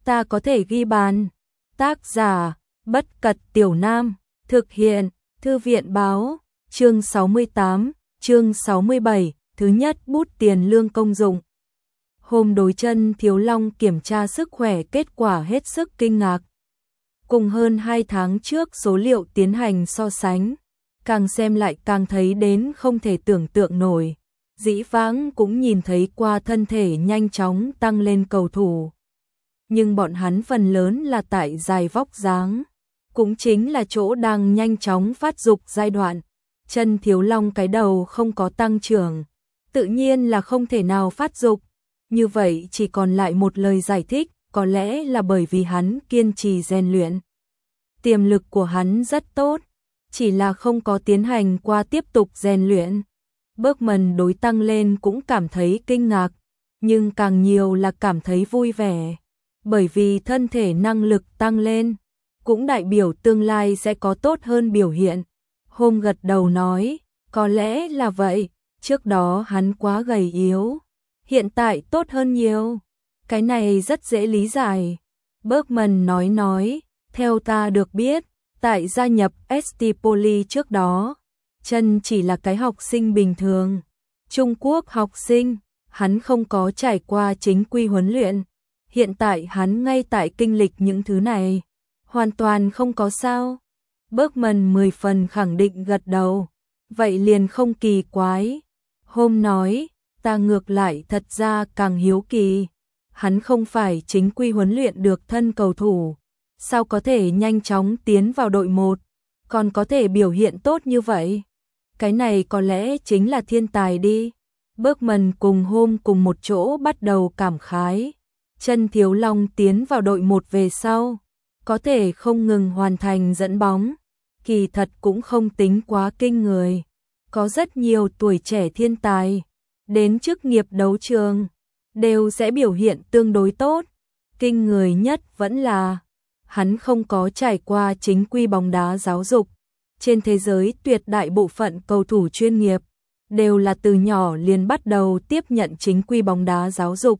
ta có thể ghi bàn. Tác giả, Bất Cật Tiểu Nam, thực hiện, Thư viện báo, chương 68, chương 67, thứ nhất bút tiền lương công dụng. Hôm đối chân Thiếu Long kiểm tra sức khỏe kết quả hết sức kinh ngạc. Cùng hơn 2 tháng trước số liệu tiến hành so sánh, càng xem lại càng thấy đến không thể tưởng tượng nổi. Dĩ vãng cũng nhìn thấy qua thân thể nhanh chóng tăng lên cầu thủ. Nhưng bọn hắn phần lớn là tại dài vóc dáng, cũng chính là chỗ đang nhanh chóng phát dục giai đoạn. Chân Thiếu Long cái đầu không có tăng trưởng, tự nhiên là không thể nào phát dục. Như vậy chỉ còn lại một lời giải thích, có lẽ là bởi vì hắn kiên trì rèn luyện. Tiềm lực của hắn rất tốt, chỉ là không có tiến hành qua tiếp tục rèn luyện. Bergman đối tăng lên cũng cảm thấy kinh ngạc, nhưng càng nhiều là cảm thấy vui vẻ. Bởi vì thân thể năng lực tăng lên, cũng đại biểu tương lai sẽ có tốt hơn biểu hiện. Hôm gật đầu nói, có lẽ là vậy, trước đó hắn quá gầy yếu, hiện tại tốt hơn nhiều. Cái này rất dễ lý giải. Bergman nói, theo ta được biết, tại gia nhập ST Poly trước đó, Chân chỉ là cái học sinh bình thường, Trung Quốc học sinh, hắn không có trải qua chính quy huấn luyện. Hiện tại hắn ngay tại kinh lịch những thứ này, hoàn toàn không có sao. Bergman 10 phần khẳng định gật đầu, vậy liền không kỳ quái. Hôm nói, ta ngược lại thật ra càng hiếu kỳ, hắn không phải chính quy huấn luyện được thân cầu thủ, sao có thể nhanh chóng tiến vào đội 1, còn có thể biểu hiện tốt như vậy? Cái này có lẽ chính là thiên tài đi. Bergman cùng Hôm cùng một chỗ bắt đầu cảm khái. Chân Thiếu Long tiến vào đội 1 về sau, có thể không ngừng hoàn thành dẫn bóng, kỳ thật cũng không tính quá kinh người. Có rất nhiều tuổi trẻ thiên tài, đến chức nghiệp đấu trường, đều sẽ biểu hiện tương đối tốt. Kinh người nhất vẫn là, hắn không có trải qua chính quy bóng đá giáo dục. Trên thế giới tuyệt đại bộ phận cầu thủ chuyên nghiệp, đều là từ nhỏ liền bắt đầu tiếp nhận chính quy bóng đá giáo dục.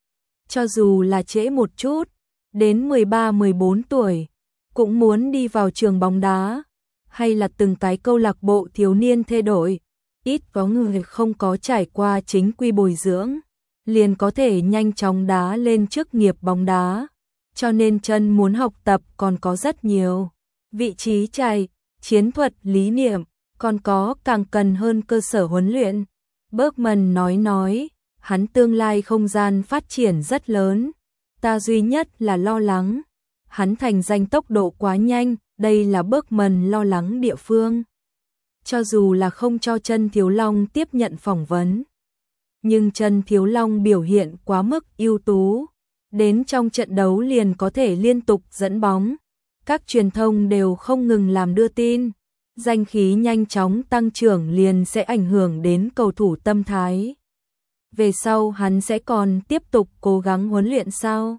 Cho dù là trễ một chút, đến 13-14 tuổi, cũng muốn đi vào trường bóng đá, hay là từng cái câu lạc bộ thiếu niên thay đổi. Ít có người không có trải qua chính quy bồi dưỡng, liền có thể nhanh chóng đá lên chức nghiệp bóng đá. Cho nên Chân muốn học tập còn có rất nhiều. Vị trí chạy, chiến thuật, lý niệm, còn có càng cần hơn cơ sở huấn luyện. Bergman nói, hắn tương lai không gian phát triển rất lớn. Ta duy nhất là lo lắng, hắn thành danh tốc độ quá nhanh, đây là Bergman lo lắng địa phương. Cho dù là không cho Chân Thiếu Long tiếp nhận phỏng vấn, nhưng Chân Thiếu Long biểu hiện quá mức ưu tú, đến trong trận đấu liền có thể liên tục dẫn bóng. Các truyền thông đều không ngừng làm đưa tin, danh khí nhanh chóng tăng trưởng liền sẽ ảnh hưởng đến cầu thủ tâm thái. Về sau hắn sẽ còn tiếp tục cố gắng huấn luyện sao?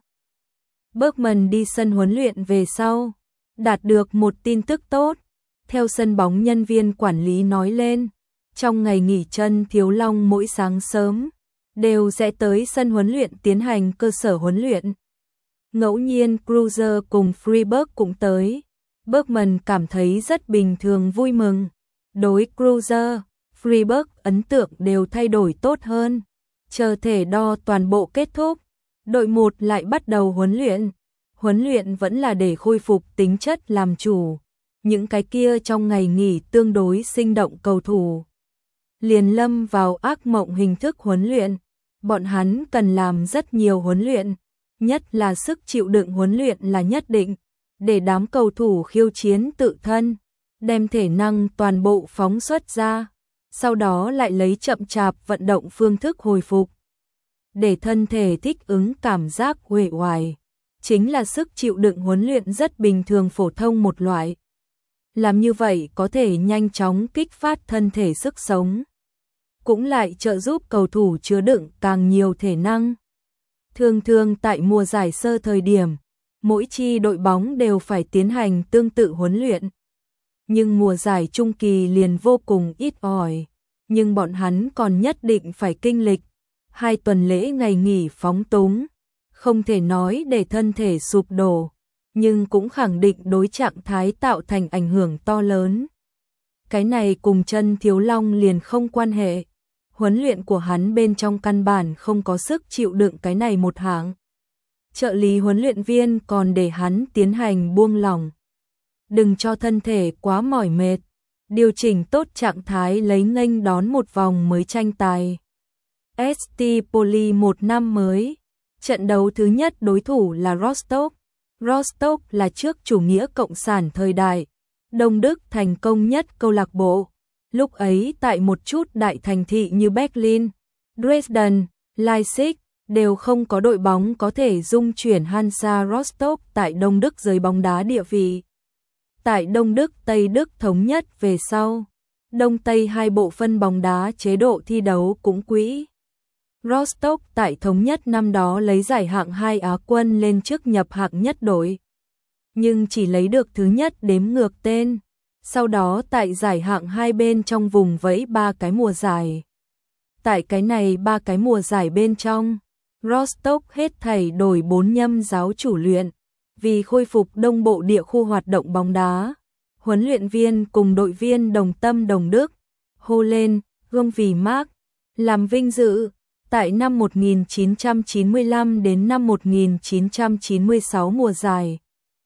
Bergman đi sân huấn luyện về sau, đạt được một tin tức tốt. Theo sân bóng nhân viên quản lý nói lên, trong ngày nghỉ Chân Thiếu Long mỗi sáng sớm, đều sẽ tới sân huấn luyện tiến hành cơ sở huấn luyện. Ngẫu nhiên Cruiser cùng Freeberg cũng tới. Bergman cảm thấy rất bình thường vui mừng. Đối Cruiser, Freeberg ấn tượng đều thay đổi tốt hơn. Chờ thể đo toàn bộ kết thúc, đội 1 lại bắt đầu huấn luyện. Huấn luyện vẫn là để khôi phục tính chất làm chủ. Những cái kia trong ngày nghỉ tương đối sinh động cầu thủ, liền lâm vào ác mộng hình thức huấn luyện. Bọn hắn cần làm rất nhiều huấn luyện, nhất là sức chịu đựng huấn luyện là nhất định, để đám cầu thủ khiêu chiến tự thân, đem thể năng toàn bộ phóng xuất ra, sau đó lại lấy chậm chạp vận động phương thức hồi phục, để thân thể thích ứng cảm giác uể oải, chính là sức chịu đựng huấn luyện rất bình thường phổ thông một loại. Làm như vậy có thể nhanh chóng kích phát thân thể sức sống, cũng lại trợ giúp cầu thủ chứa đựng càng nhiều thể năng. Thường thường tại mùa giải sơ thời điểm, mỗi chi đội bóng đều phải tiến hành tương tự huấn luyện. Nhưng mùa giải trung kỳ liền vô cùng ít ỏi, nhưng bọn hắn còn nhất định phải kinh lịch 2 tuần lễ ngày nghỉ phóng túng, không thể nói để thân thể sụp đổ, nhưng cũng khẳng định đối trạng thái tạo thành ảnh hưởng to lớn. Cái này cùng Chân Thiếu Long liền không quan hệ. Huấn luyện của hắn bên trong căn bản không có sức chịu đựng cái này một hạng. Trợ lý huấn luyện viên còn để hắn tiến hành buông lỏng. Đừng cho thân thể quá mỏi mệt, điều chỉnh tốt trạng thái lấy nghênh đón một vòng mới tranh tài. ST Poly một năm mới. Trận đấu thứ nhất đối thủ là Rostov. Rostov là trước chủ nghĩa cộng sản thời đại, Đông Đức thành công nhất câu lạc bộ. Lúc ấy tại một chút đại thành thị như Berlin, Dresden, Leipzig đều không có đội bóng có thể dung chuyển Hansa Rostock tại Đông Đức giới bóng đá địa vị. Tại Đông Đức, Tây Đức thống nhất về sau, Đông Tây hai bộ phân bóng đá chế độ thi đấu cũng quỹ. Rostock tại thống nhất năm đó lấy giải hạng 2 Á quân lên trước nhập hạng nhất đội, nhưng chỉ lấy được thứ nhất đếm ngược tên. Sau đó tại giải hạng 2 bên trong vùng vẫy 3 cái mùa giải. Tại cái này 3 cái mùa giải bên trong, Rostock hết thảy đổi 4 nhâm giáo chủ luyện, vì khôi phục đông bộ địa khu hoạt động bóng đá. Huấn luyện viên cùng đội viên đồng tâm đồng đức, hô lên, gương vì Mark, làm vinh dự. Tại năm 1995 đến năm 1996 mùa giải,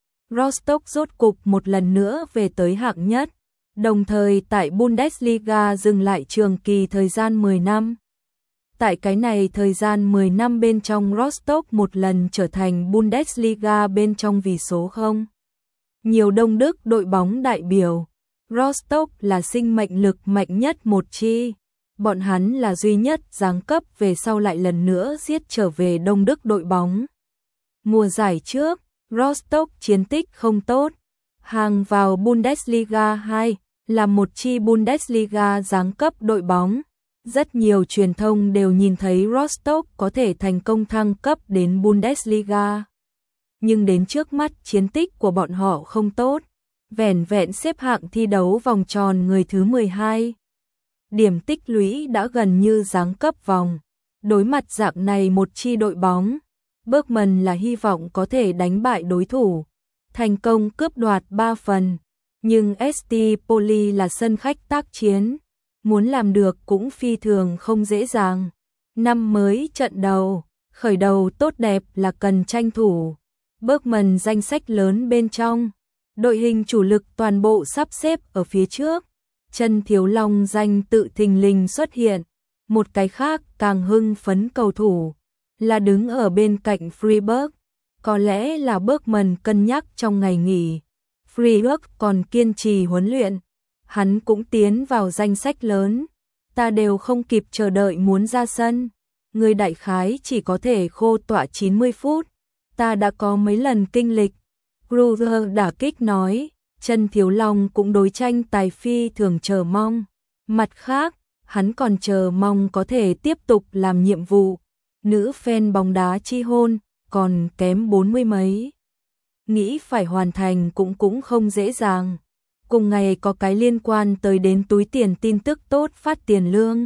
Rostock rốt cục một lần nữa về tới hạng nhất, đồng thời tại Bundesliga dừng lại trường kỳ thời gian 10 năm. Tại cái này thời gian 10 năm bên trong Rostock một lần trở thành Bundesliga bên trong vì số 0. Nhiều Đông Đức đội bóng đại biểu, Rostock là sinh mệnh lực mạnh nhất một chi. Bọn hắn là duy nhất giáng cấp về sau lại lần nữa giết trở về Đông Đức đội bóng. Mùa giải trước, Rostock chiến tích không tốt, hàng vào Bundesliga 2, là một chi Bundesliga giáng cấp đội bóng. Rất nhiều truyền thông đều nhìn thấy Rostock có thể thành công thăng cấp đến Bundesliga. Nhưng đến trước mắt chiến tích của bọn họ không tốt, vẻn vẹn xếp hạng thi đấu vòng tròn người thứ 12. Điểm tích lũy đã gần như giáng cấp vòng. Đối mặt dạng này một chi đội bóng, Bergman là hy vọng có thể đánh bại đối thủ, thành công cướp đoạt 3 phần. Nhưng ST Poly là sân khách tác chiến, muốn làm được cũng phi thường không dễ dàng. Năm mới trận đầu, khởi đầu tốt đẹp là cần tranh thủ. Bergman danh sách lớn bên trong, đội hình chủ lực toàn bộ sắp xếp ở phía trước. Chân Thiếu Long danh tự thình lình xuất hiện. Một cái khác càng hưng phấn cầu thủ là đứng ở bên cạnh Freiburg. Có lẽ là Bergman cân nhắc trong ngày nghỉ, Freiburg còn kiên trì huấn luyện, hắn cũng tiến vào danh sách lớn. Ta đều không kịp chờ đợi muốn ra sân. Người đại khái chỉ có thể khô tọa 90 phút. Ta đã có mấy lần kinh lịch. Kruger đả kích nói. Chân Thiếu Long cũng đối tranh tài phi thường chờ mong. Mặt khác, hắn còn chờ mong có thể tiếp tục làm nhiệm vụ. Nữ fan bóng đá chi hôn, còn kém 40 mấy. Nghĩ phải hoàn thành cũng không dễ dàng. Cùng ngày có cái liên quan tới đến túi tiền tin tức tốt phát tiền lương.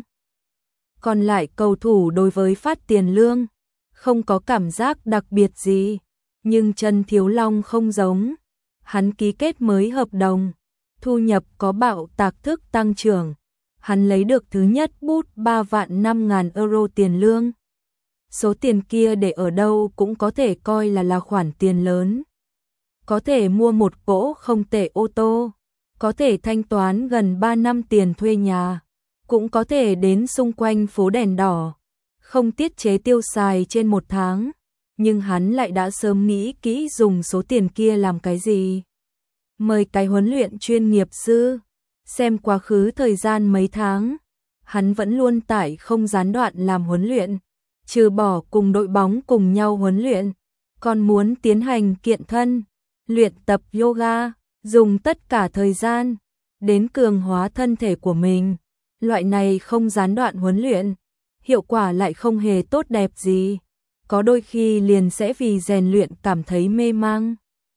Còn lại cầu thủ đối với phát tiền lương, không có cảm giác đặc biệt gì. Nhưng Chân Thiếu Long không giống. Hắn ký kết mới hợp đồng, thu nhập có bạo tạc thức tăng trưởng. Hắn lấy được thứ nhất bút 3 vạn 5.000 euro tiền lương. Số tiền kia để ở đâu cũng có thể coi là khoản tiền lớn. Có thể mua một cỗ không tệ ô tô, có thể thanh toán gần 3 năm tiền thuê nhà, cũng có thể đến xung quanh phố đèn đỏ, không tiết chế tiêu xài trên một tháng. Nhưng hắn lại đã sớm nghĩ kỹ dùng số tiền kia làm cái gì. Mời cái huấn luyện chuyên nghiệp sư, xem quá khứ thời gian mấy tháng, hắn vẫn luôn tại không gián đoạn làm huấn luyện, trừ bỏ cùng đội bóng cùng nhau huấn luyện, còn muốn tiến hành kiện thân, luyện tập yoga, dùng tất cả thời gian đến cường hóa thân thể của mình. Loại này không gián đoạn huấn luyện, hiệu quả lại không hề tốt đẹp gì. Có đôi khi liền sẽ vì rèn luyện cảm thấy mê mang.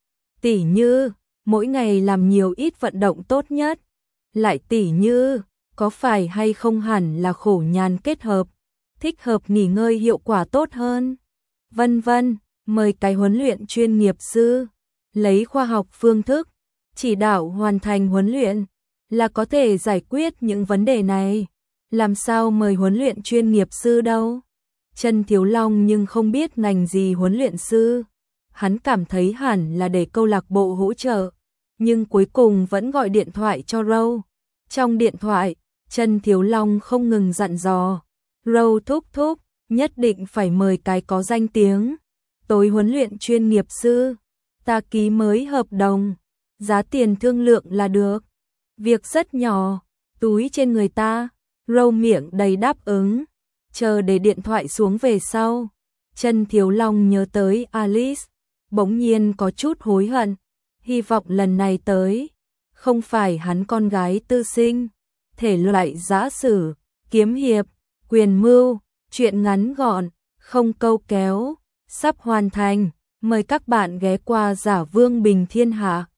Tỉ như, mỗi ngày làm nhiều ít vận động tốt nhất. Lại tỉ như, có phải hay không hẳn là khổ nhàn kết hợp, thích hợp nghỉ ngơi hiệu quả tốt hơn. Vân vân, mời cái huấn luyện chuyên nghiệp sư, lấy khoa học phương thức, chỉ đạo hoàn thành huấn luyện, là có thể giải quyết những vấn đề này. Làm sao mời huấn luyện chuyên nghiệp sư đâu? Trần Thiếu Long nhưng không biết ngành gì huấn luyện sư. Hắn cảm thấy hẳn là để câu lạc bộ hỗ trợ, nhưng cuối cùng vẫn gọi điện thoại cho Râu. Trong điện thoại, Trần Thiếu Long không ngừng dặn dò, Râu thúc thúc, nhất định phải mời cái có danh tiếng, tối huấn luyện chuyên nghiệp sư, ta ký mới hợp đồng, giá tiền thương lượng là được. Việc rất nhỏ, túi trên người ta. Râu miệng đầy đáp ứng, chờ để điện thoại xuống về sau. Trần Thiếu Long nhớ tới Alice, bỗng nhiên có chút hối hận, hy vọng lần này tới, không phải hắn con gái tư sinh, thể loại giã sử, kiếm hiệp, quyền mưu, chuyện ngắn gọn, không câu kéo, sắp hoàn thành, mời các bạn ghé qua Giả Vương Bình Thiên Hạ.